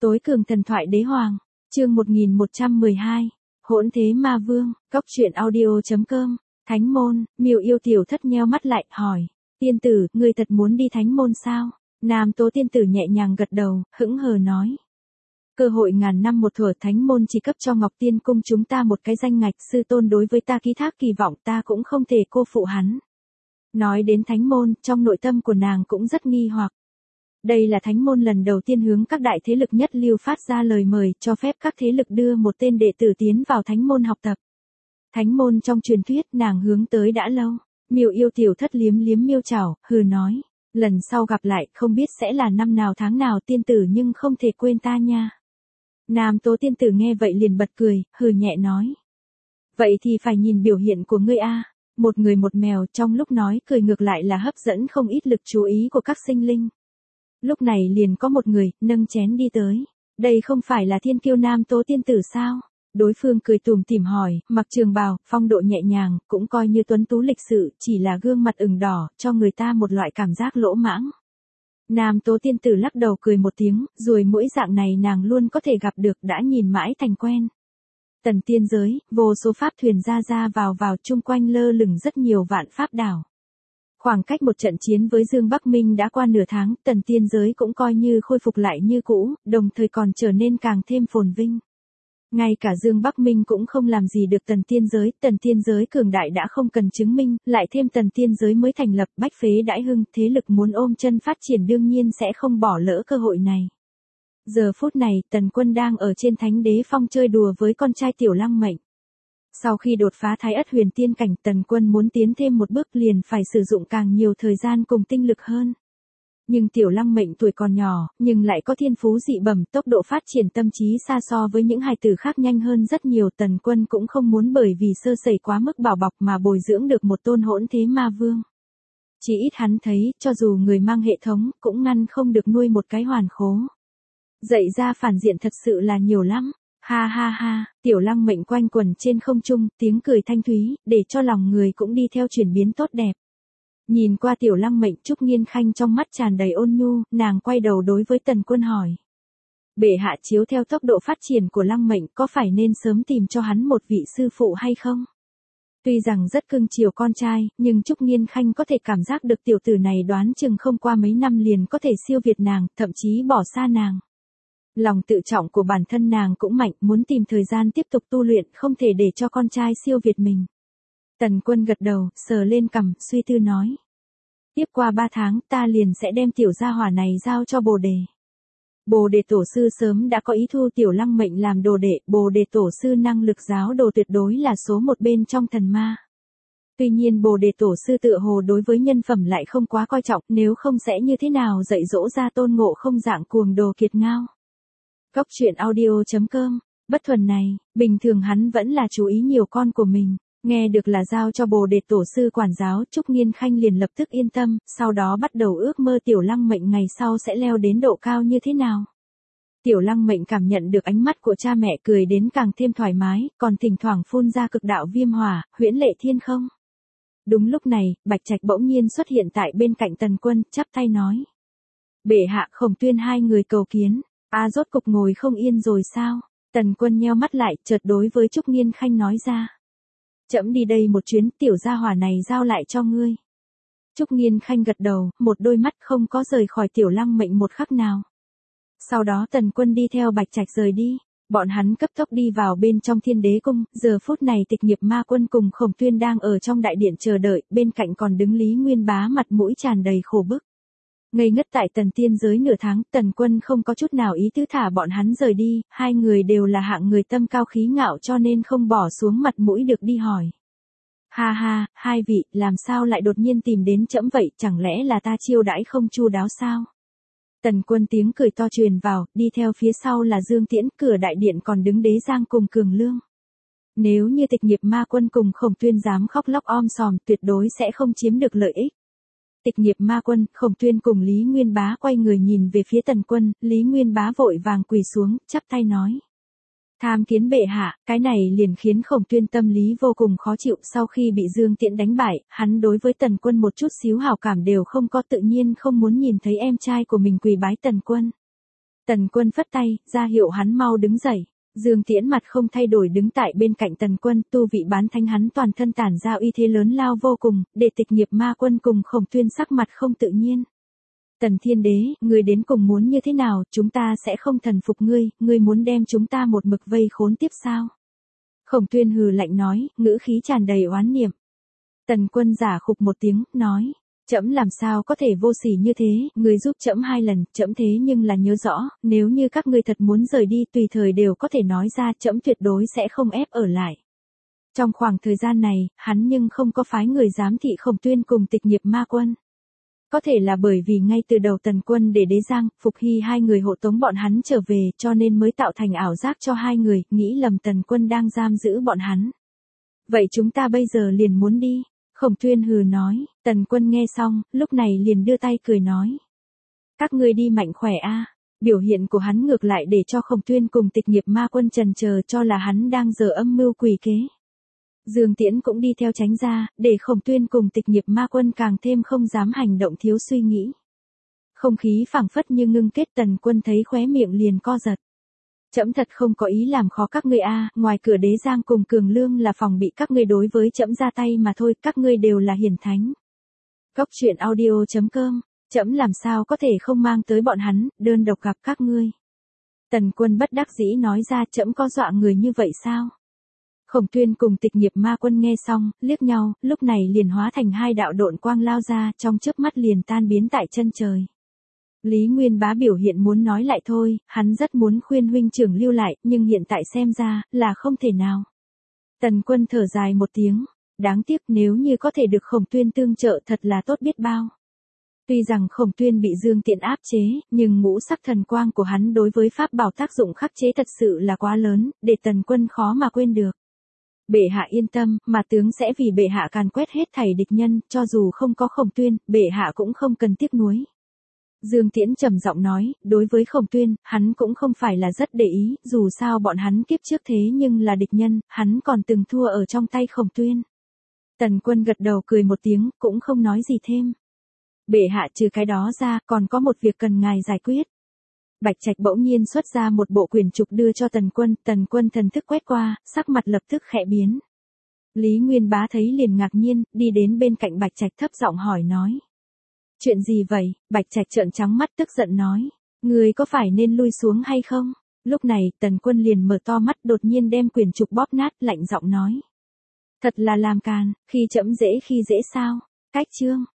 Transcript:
Tối cường thần thoại đế hoàng, chương 1112, hỗn thế ma vương, góc truyện audio.com, Thánh môn, Miêu Yêu tiểu thất nheo mắt lại, hỏi, tiên tử, ngươi thật muốn đi thánh môn sao? Nam Tố tiên tử nhẹ nhàng gật đầu, hững hờ nói. Cơ hội ngàn năm một thuở, thánh môn chỉ cấp cho Ngọc Tiên cung chúng ta một cái danh ngạch, sư tôn đối với ta ký thác kỳ vọng, ta cũng không thể cô phụ hắn. Nói đến thánh môn, trong nội tâm của nàng cũng rất nghi hoặc. Đây là thánh môn lần đầu tiên hướng các đại thế lực nhất lưu phát ra lời mời, cho phép các thế lực đưa một tên đệ tử tiến vào thánh môn học tập. Thánh môn trong truyền thuyết nàng hướng tới đã lâu. Miêu Yêu tiểu thất liếm liếm miêu chảo, hừ nói, lần sau gặp lại không biết sẽ là năm nào tháng nào, tiên tử nhưng không thể quên ta nha. Nam Tố tiên tử nghe vậy liền bật cười, hừ nhẹ nói. Vậy thì phải nhìn biểu hiện của ngươi a. Một người một mèo, trong lúc nói cười ngược lại là hấp dẫn không ít lực chú ý của các sinh linh. Lúc này liền có một người, nâng chén đi tới. Đây không phải là thiên kiêu Nam Tố tiên tử sao? Đối phương cười tủm tỉm hỏi, mặc trường bào, phong độ nhẹ nhàng, cũng coi như tuấn tú lịch sự, chỉ là gương mặt ửng đỏ, cho người ta một loại cảm giác lỗ mãng. Nam Tố tiên tử lắc đầu cười một tiếng, rồi mỗi dạng này nàng luôn có thể gặp được, đã nhìn mãi thành quen. Tần tiên giới, vô số pháp thuyền ra vào chung quanh lơ lửng rất nhiều vạn pháp đảo. Khoảng cách một trận chiến với Dương Bắc Minh đã qua nửa tháng, tần tiên giới cũng coi như khôi phục lại như cũ, đồng thời còn trở nên càng thêm phồn vinh. Ngay cả Dương Bắc Minh cũng không làm gì được tần tiên giới cường đại đã không cần chứng minh, lại thêm tần tiên giới mới thành lập, bách phế đãi hưng, thế lực muốn ôm chân phát triển đương nhiên sẽ không bỏ lỡ cơ hội này. Giờ phút này, Tần Quân đang ở trên Thánh Đế Phong chơi đùa với con trai Tiểu Lăng Mệnh. Sau khi đột phá Thái Ất Huyền Tiên cảnh, Tần Quân muốn tiến thêm một bước liền phải sử dụng càng nhiều thời gian cùng tinh lực hơn. Nhưng Tiểu Lăng Mệnh tuổi còn nhỏ, nhưng lại có thiên phú dị bẩm, tốc độ phát triển tâm trí xa so với những hài tử khác nhanh hơn rất nhiều. Tần Quân cũng không muốn bởi vì sơ sẩy quá mức bảo bọc mà bồi dưỡng được một tôn hỗn thế ma vương. Chỉ ít hắn thấy, cho dù người mang hệ thống, cũng ngăn không được nuôi một cái hoàn khố. Dạy ra phản diện thật sự là nhiều lắm. Ha ha ha, Tiểu Lăng Mệnh quanh quẩn trên không trung, tiếng cười thanh thúy, để cho lòng người cũng đi theo chuyển biến tốt đẹp. Nhìn qua Tiểu Lăng Mệnh, Trúc Nghiên Khanh trong mắt tràn đầy ôn nhu, nàng quay đầu đối với Tần Quân hỏi. Bệ hạ chiếu theo tốc độ phát triển của Lăng Mệnh, có phải nên sớm tìm cho hắn một vị sư phụ hay không? Tuy rằng rất cưng chiều con trai, nhưng Trúc Nghiên Khanh có thể cảm giác được tiểu tử này đoán chừng không qua mấy năm liền có thể siêu việt nàng, thậm chí bỏ xa nàng. Lòng tự trọng của bản thân nàng cũng mạnh, muốn tìm thời gian tiếp tục tu luyện, không thể để cho con trai siêu việt mình. Tần Quân gật đầu, sờ lên cằm, suy tư nói. Tiếp qua 3 tháng, ta liền sẽ đem tiểu gia hỏa này giao cho Bồ Đề. Bồ Đề tổ sư sớm đã có ý thu Tiểu Lăng Mệnh làm đồ đệ, Bồ Đề tổ sư năng lực giáo đồ tuyệt đối là số một bên trong thần ma. Tuy nhiên Bồ Đề tổ sư tựa hồ đối với nhân phẩm lại không quá coi trọng, nếu không sẽ như thế nào dạy dỗ ra Tôn Ngộ Không dạng cuồng đồ kiệt ngao. Góc truyện audio.com, bất thuần này, bình thường hắn vẫn là chú ý nhiều con của mình, nghe được là giao cho Bồ Đề tổ sư quản giáo, Trúc Nghiên Khanh liền lập tức yên tâm, sau đó bắt đầu ước mơ Tiểu Lăng Mệnh ngày sau sẽ leo đến độ cao như thế nào. Tiểu Lăng Mệnh cảm nhận được ánh mắt của cha mẹ, cười đến càng thêm thoải mái, còn thỉnh thoảng phun ra cực đạo viêm hỏa, huyễn lệ thiên không. Đúng lúc này, Bạch Trạch bỗng nhiên xuất hiện tại bên cạnh Tần Quân, chắp tay nói. Bệ hạ, Khổng Tuyên hai người cầu kiến. Rốt cục ngồi không yên rồi sao? Tần Quân nheo mắt lại, chợt đối với Trúc Nghiên Khanh nói ra. Trẫm đi đây một chuyến, tiểu gia hỏa này giao lại cho ngươi. Trúc Nghiên Khanh gật đầu, một đôi mắt không có rời khỏi Tiểu Lăng Mệnh một khắc nào. Sau đó Tần Quân đi theo Bạch Trạch rời đi, bọn hắn cấp tốc đi vào bên trong Thiên Đế cung, giờ phút này Tịch Nghiệp Ma Quân cùng Khổng Tuyên đang ở trong đại điện chờ đợi, bên cạnh còn đứng Lý Nguyên Bá mặt mũi tràn đầy khổ bức. Ngây ngất tại tần tiên giới nửa tháng, Tần Quân không có chút nào ý tứ thả bọn hắn rời đi, hai người đều là hạng người tâm cao khí ngạo cho nên không bỏ xuống mặt mũi được đi hỏi. Ha ha, hai vị, làm sao lại đột nhiên tìm đến trẫm vậy, chẳng lẽ là ta chiêu đãi không chu đáo sao? Tần Quân tiếng cười to truyền vào, đi theo phía sau là Dương Tiễn, cửa đại điện còn đứng Đế Giang cùng Cường Lương. Nếu như Tịch Nghiệp Ma Quân cùng Khổng Tuyên dám khóc lóc om sòm, tuyệt đối sẽ không chiếm được lợi ích. Tịch Nghiệp Ma Quân, Khổng Tuyên cùng Lý Nguyên Bá quay người nhìn về phía Tần Quân, Lý Nguyên Bá vội vàng quỳ xuống, chắp tay nói. Tham kiến bệ hạ, cái này liền khiến Khổng Tuyên tâm lý vô cùng khó chịu, sau khi bị Dương Tiễn đánh bại, hắn đối với Tần Quân một chút xíu hảo cảm đều không có, tự nhiên không muốn nhìn thấy em trai của mình quỳ bái Tần Quân. Tần Quân phất tay, ra hiệu hắn mau đứng dậy. Dương Tiễn mặt không thay đổi đứng tại bên cạnh Tần Quân, tu vị bán thánh hắn toàn thân tản ra uy thế lớn lao vô cùng, để tịch nghiệp ma quân cùng Khổng Tuyên sắc mặt không tự nhiên. Tần Thiên Đế, ngươi đến cùng muốn như thế nào, chúng ta sẽ không thần phục ngươi, ngươi muốn đem chúng ta một mực vây khốn tiếp sao? Khổng Tuyên hừ lạnh nói, ngữ khí tràn đầy oán niệm. Tần Quân giả khục một tiếng, nói, trẫm làm sao có thể vô sỉ như thế, ngươi giúp trẫm 2 lần, trẫm thế nhưng là nhớ rõ, nếu như các ngươi thật muốn rời đi tùy thời đều có thể nói ra, trẫm tuyệt đối sẽ không ép ở lại. Trong khoảng thời gian này, hắn nhưng không có phái người giám thị Khổng Tuyên cùng tịch nghiệp ma quân. Có thể là bởi vì ngay từ đầu Tần Quân để Đế Giang, Phục Hy 2 người hộ tống bọn hắn trở về cho nên mới tạo thành ảo giác cho 2 người, nghĩ lầm Tần Quân đang giam giữ bọn hắn. Vậy chúng ta bây giờ liền muốn đi. Khổng Tuyên hừ nói, Tần Quân nghe xong, lúc này liền đưa tay cười nói. Các ngươi đi mạnh khỏe a. Biểu hiện của hắn ngược lại để cho Khổng Tuyên cùng tịch nghiệp ma quân trần chờ cho là hắn đang giở âm mưu quỷ kế. Dương Tiễn cũng đi theo tránh ra, để Khổng Tuyên cùng tịch nghiệp ma quân càng thêm không dám hành động thiếu suy nghĩ. Không khí phảng phất như ngưng kết. Tần Quân thấy khóe miệng liền co giật. Trẫm thật không có ý làm khó các ngươi a, ngoài cửa Đế Giang cùng Cường Lương là phòng bị các ngươi đối với trẫm ra tay mà thôi, các ngươi đều là hiền thánh. Góc truyện audio.com, trẫm làm sao có thể không mang tới bọn hắn, đơn độc gặp các ngươi. Tần Quân bất đắc dĩ nói ra, trẫm có dọa người như vậy sao? Khổng Tuyên cùng tịch nghiệp ma quân nghe xong, liếc nhau, lúc này liền hóa thành 2 đạo độn quang lao ra, trong chớp mắt liền tan biến tại chân trời. Lý Nguyên Bá biểu hiện muốn nói lại thôi, hắn rất muốn khuyên huynh trưởng lưu lại, nhưng hiện tại xem ra, là không thể nào. Tần Quân thở dài một tiếng, đáng tiếc nếu như có thể được Khổng Tuyên tương trợ thật là tốt biết bao. Tuy rằng Khổng Tuyên bị Dương Tiễn áp chế, nhưng ngũ sắc thần quang của hắn đối với pháp bảo tác dụng khắc chế thật sự là quá lớn, để Tần Quân khó mà quên được. Bệ hạ yên tâm, mà tướng sẽ vì bệ hạ càn quét hết thảy địch nhân, cho dù không có Khổng Tuyên, bệ hạ cũng không cần tiếc nuối. Dương Tiễn trầm giọng nói, đối với Khổng Tuyên, hắn cũng không phải là rất để ý, dù sao bọn hắn kiếp trước thế nhưng là địch nhân, hắn còn từng thua ở trong tay Khổng Tuyên. Tần Quân gật đầu cười một tiếng, cũng không nói gì thêm. Bệ hạ trừ cái đó ra, còn có một việc cần ngài giải quyết. Bạch Trạch bỗng nhiên xuất ra một bộ quyển trục đưa cho Tần Quân thần thức quét qua, sắc mặt lập tức khẽ biến. Lý Nguyên Bá thấy liền ngạc nhiên, đi đến bên cạnh Bạch Trạch thấp giọng hỏi nói. Chuyện gì vậy? Bạch Trạch trợn trắng mắt tức giận nói. Người có phải nên lui xuống hay không? Lúc này, Tần Quân liền mở to mắt đột nhiên đem quyển trục bóp nát, lạnh giọng nói. Thật là làm càn, khi trẫm dễ khi dễ sao? Cách chương.